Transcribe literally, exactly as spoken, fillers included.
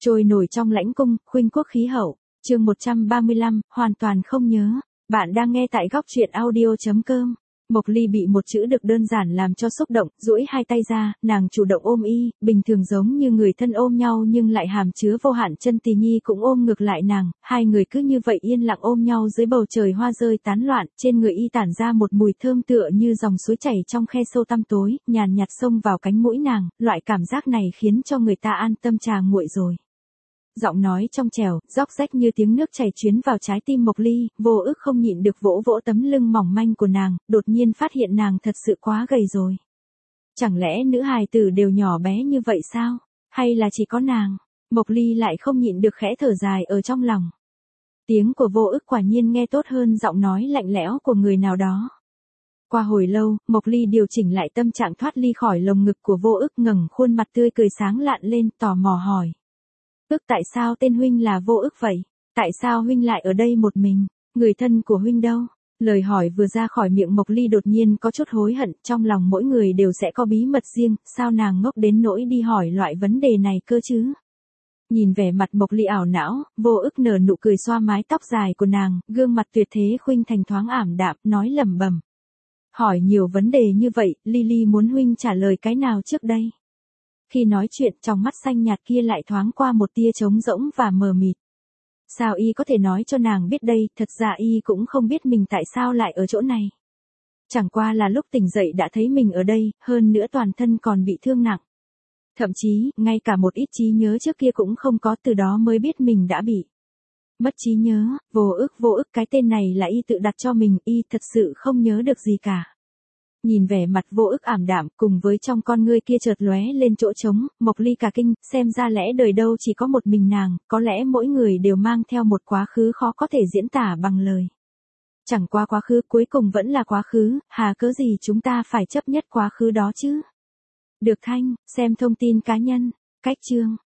Trôi nổi trong lãnh cung, khuynh quốc khí hậu. Chương một trăm ba mươi lăm, hoàn toàn không nhớ. Bạn đang nghe tại góc truyện audio chấm com. Mộc Ly bị một chữ được đơn giản làm cho xúc động, duỗi hai tay ra, nàng chủ động ôm y, bình thường giống như người thân ôm nhau nhưng lại hàm chứa vô hạn chân tì nhi cũng ôm ngược lại nàng, hai người cứ như vậy yên lặng ôm nhau dưới bầu trời hoa rơi tán loạn, trên người y tản ra một mùi thơm tựa như dòng suối chảy trong khe sâu tăm tối, nhàn nhạt xông vào cánh mũi nàng, loại cảm giác này khiến cho người ta an tâm trà nguội rồi. Giọng nói trong trẻo, róc rách như tiếng nước chảy chuyến vào trái tim Mộc Ly, vô ức không nhịn được vỗ vỗ tấm lưng mỏng manh của nàng, đột nhiên phát hiện nàng thật sự quá gầy rồi. Chẳng lẽ nữ hài tử đều nhỏ bé như vậy sao? Hay là chỉ có nàng? Mộc Ly lại không nhịn được khẽ thở dài ở trong lòng. Tiếng của vô ức quả nhiên nghe tốt hơn giọng nói lạnh lẽo của người nào đó. Qua hồi lâu, Mộc Ly điều chỉnh lại tâm trạng thoát ly khỏi lồng ngực của vô ức, ngẩng khuôn mặt tươi cười sáng lạn lên, tò mò hỏi. Ức tại sao tên huynh là vô ức vậy? Tại sao huynh lại ở đây một mình? Người thân của huynh đâu? Lời hỏi vừa ra khỏi miệng Mộc Ly đột nhiên có chút hối hận, trong lòng mỗi người đều sẽ có bí mật riêng, sao nàng ngốc đến nỗi đi hỏi loại vấn đề này cơ chứ? Nhìn vẻ mặt Mộc Ly ảo não, vô ức nở nụ cười xoa mái tóc dài của nàng, gương mặt tuyệt thế khuynh thành thoáng ảm đạm, nói lẩm bẩm. Hỏi nhiều vấn đề như vậy, Lily muốn huynh trả lời cái nào trước đây? Khi nói chuyện, trong mắt xanh nhạt kia lại thoáng qua một tia trống rỗng và mờ mịt. Sao y có thể nói cho nàng biết đây, thật ra y cũng không biết mình tại sao lại ở chỗ này. Chẳng qua là lúc tỉnh dậy đã thấy mình ở đây, hơn nữa toàn thân còn bị thương nặng. Thậm chí, ngay cả một ít trí nhớ trước kia cũng không có, từ đó mới biết mình đã bị mất trí nhớ. Vô ức vô ức, cái tên này là y tự đặt cho mình, y thật sự không nhớ được gì cả. Nhìn vẻ mặt vô ức ảm đạm, cùng với trong con ngươi kia chợt lóe lên chỗ trống, Mộc Ly cả kinh, xem ra lẽ đời đâu chỉ có một mình nàng, có lẽ mỗi người đều mang theo một quá khứ khó có thể diễn tả bằng lời. Chẳng qua quá khứ cuối cùng vẫn là quá khứ, hà cớ gì chúng ta phải chấp nhất quá khứ đó chứ? Được Thanh, xem thông tin cá nhân, cách chương.